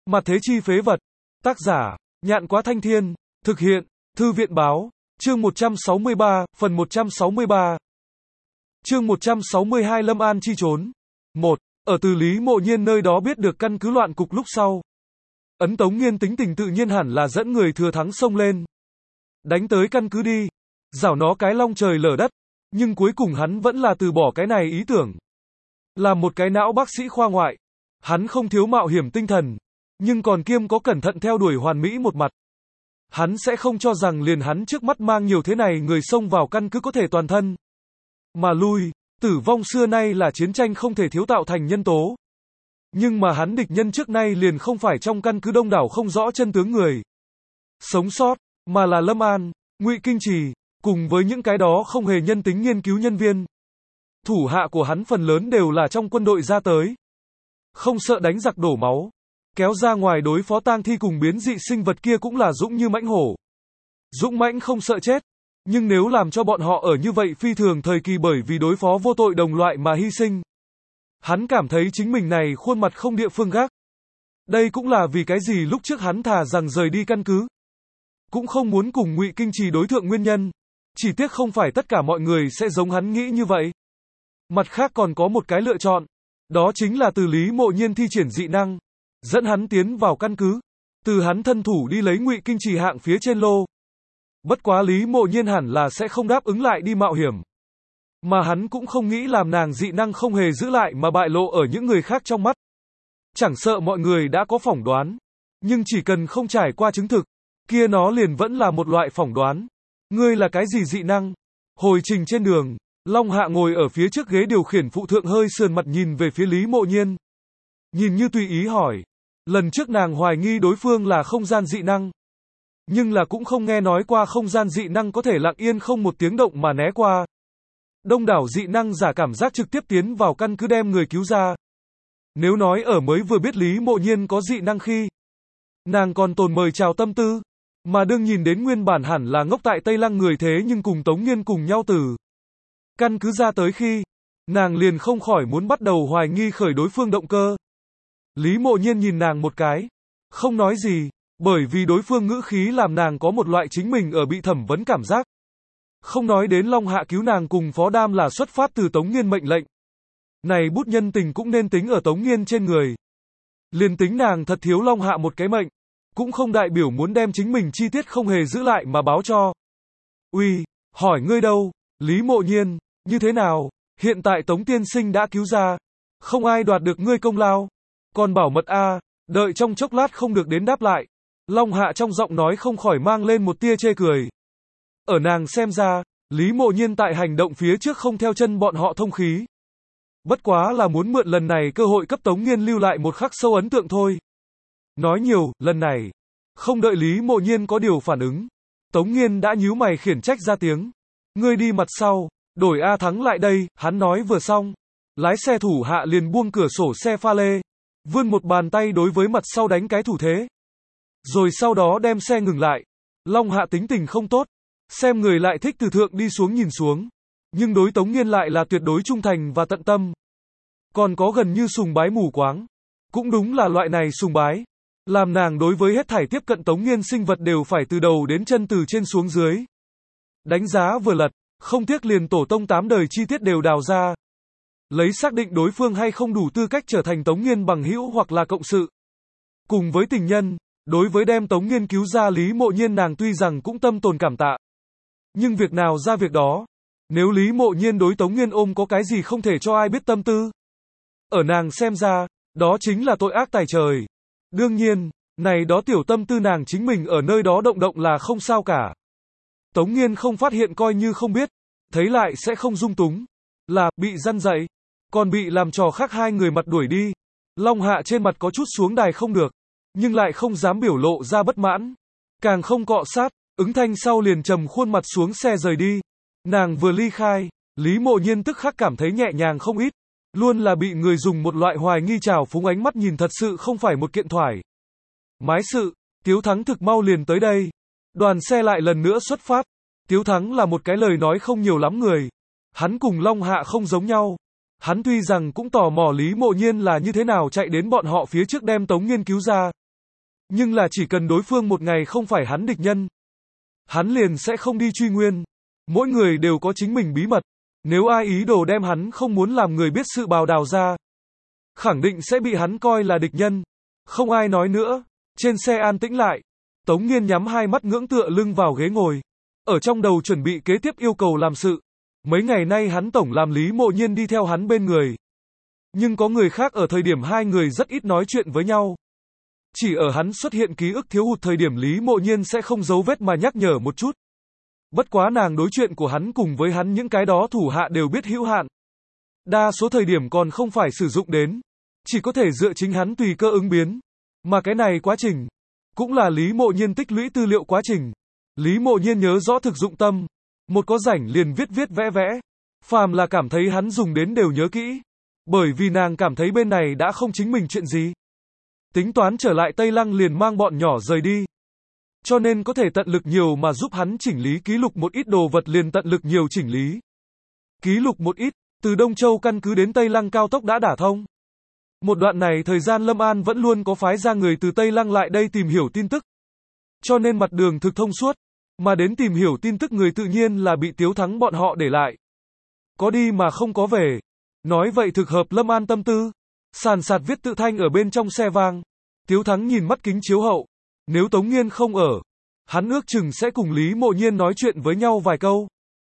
Mặt thế chi phế vật. Tác giả, Nhạn Quá Thanh Thiên. Thực hiện, Thư viện báo. Chương 163, phần 163. Chương 162 Lâm An chi trốn. 1. Ở từ Lý Mộ Nhiên nơi đó biết được căn cứ loạn cục lúc sau. Ấn Tống Nghiên tính tình tự nhiên hẳn là dẫn người thừa thắng xông lên. Đánh tới căn cứ đi. Rảo nó cái long trời lở đất. Nhưng cuối cùng hắn vẫn là từ bỏ cái này ý tưởng. Là một cái não bác sĩ khoa ngoại. Hắn không thiếu mạo hiểm tinh thần. Nhưng còn kiêm có cẩn thận theo đuổi hoàn mỹ một mặt. Hắn sẽ không cho rằng liền hắn trước mắt mang nhiều thế này người xông vào căn cứ có thể toàn thân. Mà lui, tử vong xưa nay là chiến tranh không thể thiếu tạo thành nhân tố. Nhưng mà hắn địch nhân trước nay liền không phải trong căn cứ đông đảo không rõ chân tướng người sống sót, mà là Lâm An, Ngụy Kinh Trì, cùng với những cái đó không hề nhân tính nghiên cứu nhân viên. Thủ hạ của hắn phần lớn đều là trong quân đội ra tới. Không sợ đánh giặc đổ máu. Kéo ra ngoài đối phó tang thi cùng biến dị sinh vật kia cũng là dũng như mãnh hổ. Dũng mãnh không sợ chết. Nhưng nếu làm cho bọn họ ở như vậy phi thường thời kỳ bởi vì đối phó vô tội đồng loại mà hy sinh. Hắn cảm thấy chính mình này khuôn mặt không địa phương gác. Đây cũng là vì cái gì lúc trước hắn thà rằng rời đi căn cứ. Cũng không muốn cùng Ngụy Kinh Trì đối thượng nguyên nhân. Chỉ tiếc không phải tất cả mọi người sẽ giống hắn nghĩ như vậy. Mặt khác còn có một cái lựa chọn. Đó chính là từ Lý Mộ Nhiên thi triển dị năng. Dẫn hắn tiến vào căn cứ. Từ hắn thân thủ đi lấy Ngụy Kinh Trì hạng phía trên lô. Bất quá Lý Mộ Nhiên hẳn là sẽ không đáp ứng lại đi mạo hiểm. Mà hắn cũng không nghĩ làm nàng dị năng không hề giữ lại mà bại lộ ở những người khác trong mắt. Chẳng sợ mọi người đã có phỏng đoán. Nhưng chỉ cần không trải qua chứng thực. Kia nó liền vẫn là một loại phỏng đoán. Ngươi là cái gì dị năng? Hồi trình trên đường. Long Hạ ngồi ở phía trước ghế điều khiển phụ thượng hơi sườn mặt nhìn về phía Lý Mộ Nhiên. Nhìn như tùy ý hỏi. Lần trước nàng hoài nghi đối phương là không gian dị năng. Nhưng là cũng không nghe nói qua không gian dị năng có thể lặng yên không một tiếng động mà né qua. Đông đảo dị năng giả cảm giác trực tiếp tiến vào căn cứ đem người cứu ra. Nếu nói ở mới vừa biết Lý Mộ Nhiên có dị năng khi. Nàng còn tồn mời chào tâm tư. Mà đương nhìn đến nguyên bản hẳn là ngốc tại Tây Lăng người thế nhưng cùng Tống Nghiên cùng nhau từ căn cứ ra tới khi. Nàng liền không khỏi muốn bắt đầu hoài nghi khởi đối phương động cơ. Lý Mộ Nhiên nhìn nàng một cái. Không nói gì. Bởi vì đối phương ngữ khí làm nàng có một loại chính mình ở bị thẩm vấn cảm giác. Không nói đến Long Hạ cứu nàng cùng Phó Đam là xuất phát từ Tống Nghiên mệnh lệnh. Này bút nhân tình cũng nên tính ở Tống Nghiên trên người. Liền tính nàng thật thiếu Long Hạ một cái mệnh. Cũng không đại biểu muốn đem chính mình chi tiết không hề giữ lại mà báo cho. Uy, hỏi ngươi đâu, Lý Mộ Nhiên, như thế nào, hiện tại Tống tiên sinh đã cứu ra. Không ai đoạt được ngươi công lao. Còn bảo mật a, đợi trong chốc lát không được đến đáp lại. Long Hạ trong giọng nói không khỏi mang lên một tia chê cười. Ở nàng xem ra, Lý Mộ Nhiên tại hành động phía trước không theo chân bọn họ thông khí. Bất quá là muốn mượn lần này cơ hội cấp Tống Nghiên lưu lại một khắc sâu ấn tượng thôi. Nói nhiều, lần này. Không đợi Lý Mộ Nhiên có điều phản ứng. Tống Nghiên đã nhíu mày khiển trách ra tiếng. Ngươi đi mặt sau, đổi A Thắng lại đây, hắn nói vừa xong. Lái xe thủ hạ liền buông cửa sổ xe pha lê. Vươn một bàn tay đối với mặt sau đánh cái thủ thế. Rồi sau đó đem xe ngừng lại. Long Hạ tính tình không tốt. Xem người lại thích từ thượng đi xuống nhìn xuống. Nhưng đối Tống Nghiên lại là tuyệt đối trung thành và tận tâm. Còn có gần như sùng bái mù quáng. Cũng đúng là loại này sùng bái. Làm nàng đối với hết thảy tiếp cận Tống Nghiên sinh vật đều phải từ đầu đến chân từ trên xuống dưới. Đánh giá vừa lật. Không tiếc liền tổ tông 8 đời chi tiết đều đào ra. Lấy xác định đối phương hay không đủ tư cách trở thành Tống Nghiên bằng hữu hoặc là cộng sự. Cùng với tình nhân. Đối với đem Tống Nghiên cứu ra Lý Mộ Nhiên nàng tuy rằng cũng tâm tồn cảm tạ. Nhưng việc nào ra việc đó. Nếu Lý Mộ Nhiên đối Tống Nghiên ôm có cái gì không thể cho ai biết tâm tư. Ở nàng xem ra, đó chính là tội ác tày trời. Đương nhiên, này đó tiểu tâm tư nàng chính mình ở nơi đó động động là không sao cả. Tống Nghiên không phát hiện coi như không biết. Thấy lại sẽ không dung túng. Là, bị răn dạy. Còn bị làm trò khác hai người mặt đuổi đi. Long Hạ trên mặt có chút xuống đài không được. Nhưng lại không dám biểu lộ ra bất mãn. Càng không cọ sát, ứng thanh sau liền trầm khuôn mặt xuống xe rời đi. Nàng vừa ly khai, Lý Mộ Nhiên tức khắc cảm thấy nhẹ nhàng không ít. Luôn là bị người dùng một loại hoài nghi trào phúng ánh mắt nhìn thật sự không phải một kiện thoải mái sự. Tiếu Thắng thực mau liền tới đây. Đoàn xe lại lần nữa xuất phát. Tiếu Thắng là một cái lời nói không nhiều lắm người. Hắn cùng Long Hạ không giống nhau. Hắn tuy rằng cũng tò mò Lý Mộ Nhiên là như thế nào chạy đến bọn họ phía trước đem Tống Nghiên cứu ra. Nhưng là chỉ cần đối phương một ngày không phải hắn địch nhân, hắn liền sẽ không đi truy nguyên. Mỗi người đều có chính mình bí mật. Nếu ai ý đồ đem hắn không muốn làm người biết sự bào đào ra, khẳng định sẽ bị hắn coi là địch nhân. Không ai nói nữa. Trên xe an tĩnh lại. Tống Nghiên nhắm hai mắt ngưỡng tựa lưng vào ghế ngồi. Ở trong đầu chuẩn bị kế tiếp yêu cầu làm sự. Mấy ngày nay hắn tổng làm Lý Mộ Nhiên đi theo hắn bên người. Nhưng có người khác ở thời điểm hai người rất ít nói chuyện với nhau. Chỉ ở hắn xuất hiện ký ức thiếu hụt thời điểm Lý Mộ Nhiên sẽ không giấu vết mà nhắc nhở một chút. Bất quá nàng đối chuyện của hắn cùng với hắn những cái đó thủ hạ đều biết hữu hạn. Đa số thời điểm còn không phải sử dụng đến. Chỉ có thể dựa chính hắn tùy cơ ứng biến. Mà cái này quá trình, cũng là Lý Mộ Nhiên tích lũy tư liệu quá trình. Lý Mộ Nhiên nhớ rõ thực dụng tâm. Một có rảnh liền viết viết vẽ vẽ. Phàm là cảm thấy hắn dùng đến đều nhớ kỹ. Bởi vì nàng cảm thấy bên này đã không chính mình chuyện gì. Tính toán trở lại Tây Lăng liền mang bọn nhỏ rời đi. Cho nên có thể tận lực nhiều mà giúp hắn chỉnh lý ký lục một ít đồ vật liền tận lực nhiều chỉnh lý. Ký lục một ít, từ Đông Châu căn cứ đến Tây Lăng cao tốc đã đả thông. Một đoạn này thời gian Lâm An vẫn luôn có phái ra người từ Tây Lăng lại đây tìm hiểu tin tức. Cho nên mặt đường thực thông suốt, mà đến tìm hiểu tin tức người tự nhiên là bị Tiếu Thắng bọn họ để lại. Có đi mà không có về. Nói vậy thực hợp Lâm An tâm tư. Sàn sạt viết tự thanh ở bên trong xe vang. Tiếu Thắng nhìn mắt kính chiếu hậu. Nếu Tống Nghiên không ở, hắn ước chừng sẽ cùng Lý Mộ Nhiên nói chuyện với nhau vài câu.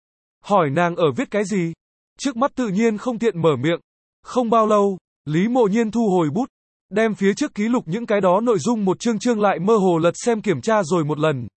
Hỏi nàng ở viết cái gì? Trước mắt tự nhiên không tiện mở miệng. Không bao lâu, Lý Mộ Nhiên thu hồi bút, đem phía trước ký lục những cái đó nội dung một chương chương lại mơ hồ lật xem kiểm tra rồi một lần.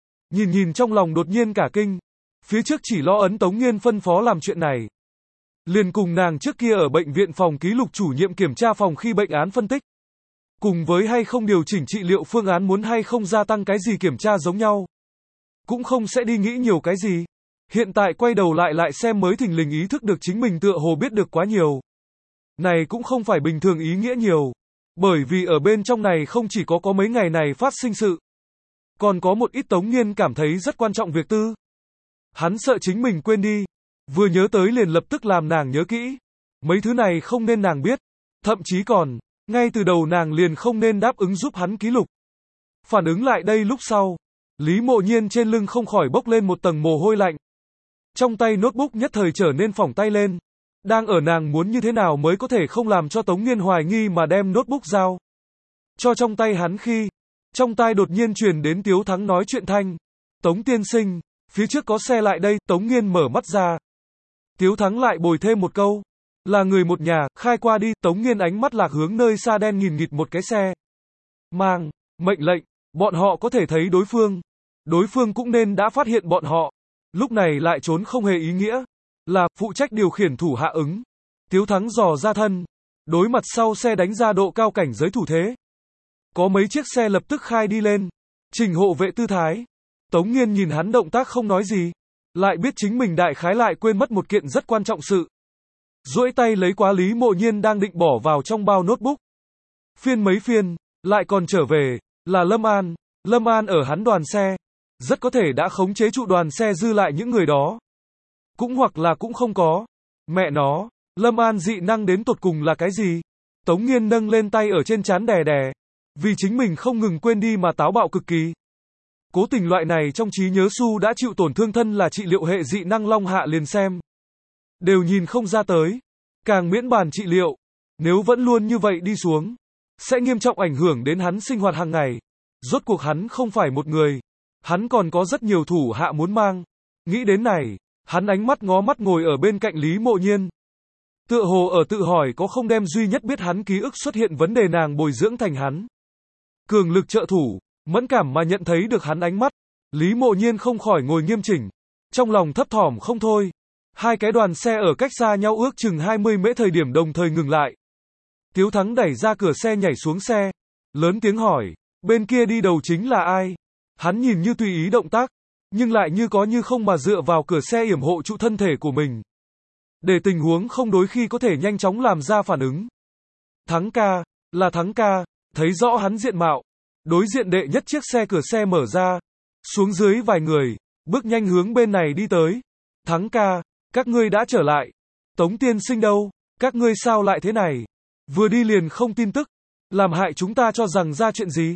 Nhìn trong lòng đột nhiên cả kinh. Phía trước chỉ lo ấn Tống Nghiên phân phó làm chuyện này. Liền cùng nàng trước kia ở bệnh viện phòng ký lục chủ nhiệm kiểm tra phòng khi bệnh án phân tích. Cùng với hay không điều chỉnh trị liệu phương án muốn hay không gia tăng cái gì kiểm tra giống nhau. Cũng không sẽ đi nghĩ nhiều cái gì. Hiện tại quay đầu lại xem mới thình lình ý thức được chính mình tựa hồ biết được quá nhiều. Này cũng không phải bình thường ý nghĩa nhiều. Bởi vì ở bên trong này không chỉ có mấy ngày này phát sinh sự. Còn có một ít Tống Nghiên cảm thấy rất quan trọng việc tư. Hắn sợ chính mình quên đi. Vừa nhớ tới liền lập tức làm nàng nhớ kỹ. Mấy thứ này không nên nàng biết. Thậm chí còn, ngay từ đầu nàng liền không nên đáp ứng giúp hắn ký lục. Phản ứng lại đây lúc sau, Lý Mộ Nhiên trên lưng không khỏi bốc lên một tầng mồ hôi lạnh. Trong tay notebook nhất thời trở nên phỏng tay lên. Đang ở nàng muốn như thế nào mới có thể không làm cho Tống Nghiên hoài nghi mà đem notebook giao cho trong tay hắn khi, trong tai đột nhiên truyền đến Tiếu Thắng nói chuyện thanh. Tống tiên sinh, phía trước có xe lại đây. Tống Nghiên mở mắt ra. Tiếu Thắng lại bồi thêm một câu. Là người một nhà, khai qua đi. Tống Nghiên ánh mắt lạc hướng nơi xa đen nghìn nghịt một cái xe. Mang, mệnh lệnh, bọn họ có thể thấy đối phương. Đối phương cũng nên đã phát hiện bọn họ. Lúc này lại trốn không hề ý nghĩa. Là, phụ trách điều khiển thủ hạ ứng. Tiếu Thắng dò ra thân. Đối mặt sau xe đánh ra độ cao cảnh giới thủ thế. Có mấy chiếc xe lập tức khai đi lên. Trình hộ vệ tư thái. Tống Nghiên nhìn hắn động tác không nói gì. Lại biết chính mình đại khái lại quên mất một kiện rất quan trọng sự. Duỗi tay lấy quá Lý Mộ Nhiên đang định bỏ vào trong bao notebook. Phiên mấy phiên, lại còn trở về, là Lâm An. Lâm An ở hắn đoàn xe. Rất có thể đã khống chế trụ đoàn xe dư lại những người đó. Cũng hoặc là cũng không có. Mẹ nó, Lâm An dị năng đến tột cùng là cái gì? Tống Nghiên nâng lên tay ở trên trán đè đè. Vì chính mình không ngừng quên đi mà táo bạo cực kỳ. Cố tình loại này trong trí nhớ Su đã chịu tổn thương thân là trị liệu hệ dị năng Long Hạ liền xem. Đều nhìn không ra tới. Càng miễn bàn trị liệu. Nếu vẫn luôn như vậy đi xuống, sẽ nghiêm trọng ảnh hưởng đến hắn sinh hoạt hàng ngày. Rốt cuộc hắn không phải một người. Hắn còn có rất nhiều thủ hạ muốn mang. Nghĩ đến này, hắn ánh mắt ngó mắt ngồi ở bên cạnh Lý Mộ Nhiên. Tựa hồ ở tự hỏi có không đem duy nhất biết hắn ký ức xuất hiện vấn đề nàng bồi dưỡng thành hắn cường lực trợ thủ. Mẫn cảm mà nhận thấy được hắn ánh mắt. Lý Mộ Nhiên không khỏi ngồi nghiêm chỉnh. Trong lòng thấp thỏm không thôi. Hai cái đoàn xe ở cách xa nhau ước chừng 20 mễ thời điểm đồng thời ngừng lại. Tiếu Thắng đẩy ra cửa xe nhảy xuống xe. Lớn tiếng hỏi. Bên kia đi đầu chính là ai? Hắn nhìn như tùy ý động tác. Nhưng lại như có như không mà dựa vào cửa xe yểm hộ trụ thân thể của mình. Để tình huống không đối khi có thể nhanh chóng làm ra phản ứng. Thắng ca. Là Thắng ca. Thấy rõ hắn diện mạo. Đối diện đệ nhất chiếc xe cửa xe mở ra. Xuống dưới vài người. Bước nhanh hướng bên này đi tới. Thắng ca. Các ngươi đã trở lại. Tống tiên sinh đâu? Các ngươi sao lại thế này? Vừa đi liền không tin tức. Làm hại chúng ta cho rằng ra chuyện gì?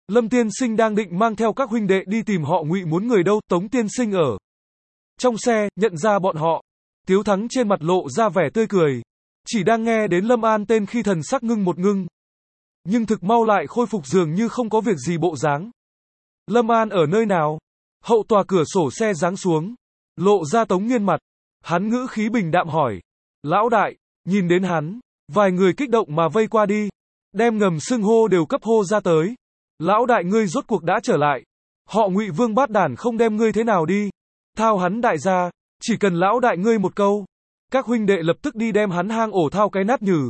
Lâm Tiên Sinh đang định mang theo các huynh đệ đi tìm họ Ngụy muốn người đâu, Tống Tiên Sinh ở trong xe, nhận ra bọn họ. Tiếu Thắng trên mặt lộ ra vẻ tươi cười. Chỉ đang nghe đến Lâm An tên khi thần sắc ngưng một ngưng. Nhưng thực mau lại khôi phục dường như không có việc gì bộ dáng. Lâm An ở nơi nào? Hậu tòa cửa sổ xe giáng xuống. Lộ ra Tống Nghiên mặt. Hắn ngữ khí bình đạm hỏi. Lão đại, nhìn đến hắn. Vài người kích động mà vây qua đi. Đem ngầm xưng hô đều cấp hô ra tới. Lão đại ngươi rốt cuộc đã trở lại. Họ Ngụy Vương bát đản không đem ngươi thế nào đi. Thao hắn đại gia. Chỉ cần lão đại ngươi một câu. Các huynh đệ lập tức đi đem hắn hang ổ thao cái nát nhừ.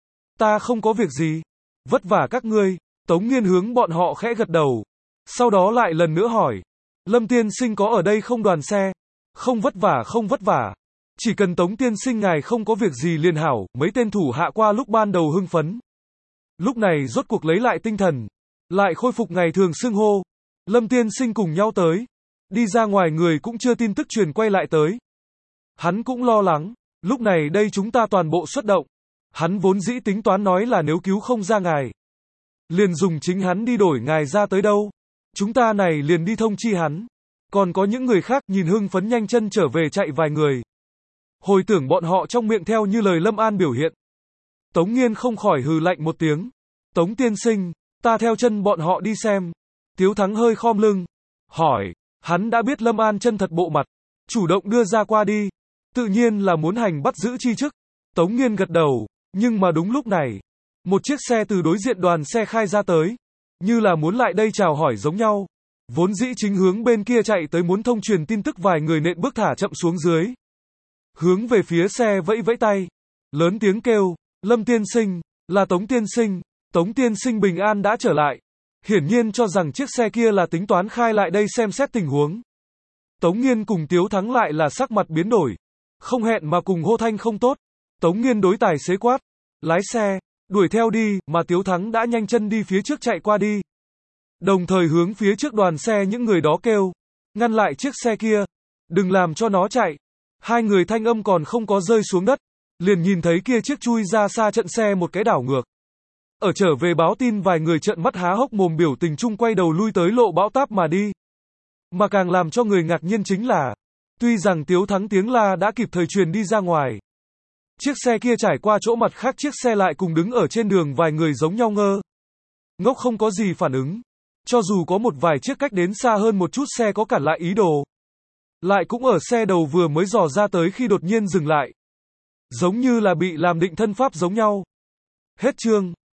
Ta không có việc gì. Vất vả các ngươi. Tống Nghiên hướng bọn họ khẽ gật đầu. Sau đó lại lần nữa hỏi. Lâm Tiên Sinh có ở đây không đoàn xe? Không vất vả không vất vả. Chỉ cần Tống Tiên Sinh ngài không có việc gì liền hảo. Mấy tên thủ hạ qua lúc ban đầu hưng phấn. Lúc này rốt cuộc lấy lại tinh thần. Lại khôi phục ngày thường xưng hô. Lâm Tiên Sinh cùng nhau tới. Đi ra ngoài người cũng chưa tin tức truyền quay lại tới. Hắn cũng lo lắng. Lúc này đây chúng ta toàn bộ xuất động. Hắn vốn dĩ tính toán nói là nếu cứu không ra ngài. Liền dùng chính hắn đi đổi ngài ra tới đâu. Chúng ta này liền đi thông chi hắn. Còn có những người khác nhìn hưng phấn nhanh chân trở về chạy vài người. Hồi tưởng bọn họ trong miệng theo như lời Lâm An biểu hiện. Tống Nghiên không khỏi hừ lạnh một tiếng. Tống Tiên Sinh, ta theo chân bọn họ đi xem. Tiếu Thắng hơi khom lưng. Hỏi, hắn đã biết Lâm An chân thật bộ mặt. Chủ động đưa ra qua đi. Tự nhiên là muốn hành bắt giữ chi chức. Tống Nghiên gật đầu. Nhưng mà đúng lúc này. Một chiếc xe từ đối diện đoàn xe khai ra tới. Như là muốn lại đây chào hỏi giống nhau. Vốn dĩ chính hướng bên kia chạy tới muốn thông truyền tin tức vài người nện bước thả chậm xuống dưới. Hướng về phía xe vẫy vẫy tay. Lớn tiếng kêu. Lâm Tiên Sinh, là Tống Tiên Sinh. Tống Tiên Sinh bình an đã trở lại. Hiển nhiên cho rằng chiếc xe kia là tính toán khai lại đây xem xét tình huống. Tống Nghiên cùng Tiếu Thắng lại là sắc mặt biến đổi. Không hẹn mà cùng hô thanh không tốt. Tống Nghiên đối tài xế quát. Lái xe, đuổi theo đi, mà Tiếu Thắng đã nhanh chân đi phía trước chạy qua đi. Đồng thời hướng phía trước đoàn xe những người đó kêu. Ngăn lại chiếc xe kia. Đừng làm cho nó chạy. Hai người thanh âm còn không có rơi xuống đất. Liền nhìn thấy kia chiếc chui ra xa trận xe một cái đảo ngược. Ở trở về báo tin vài người trợn mắt há hốc mồm biểu tình chung quay đầu lui tới lộ bão táp mà đi. Mà càng làm cho người ngạc nhiên chính là, tuy rằng Tiếu Thắng tiếng la đã kịp thời truyền đi ra ngoài. Chiếc xe kia trải qua chỗ mặt khác chiếc xe lại cùng đứng ở trên đường vài người giống nhau ngơ. Ngốc không có gì phản ứng. Cho dù có một vài chiếc cách đến xa hơn một chút xe có cản lại ý đồ. Lại cũng ở xe đầu vừa mới dò ra tới khi đột nhiên dừng lại. Giống như là bị làm định thân pháp giống nhau. Hết chương.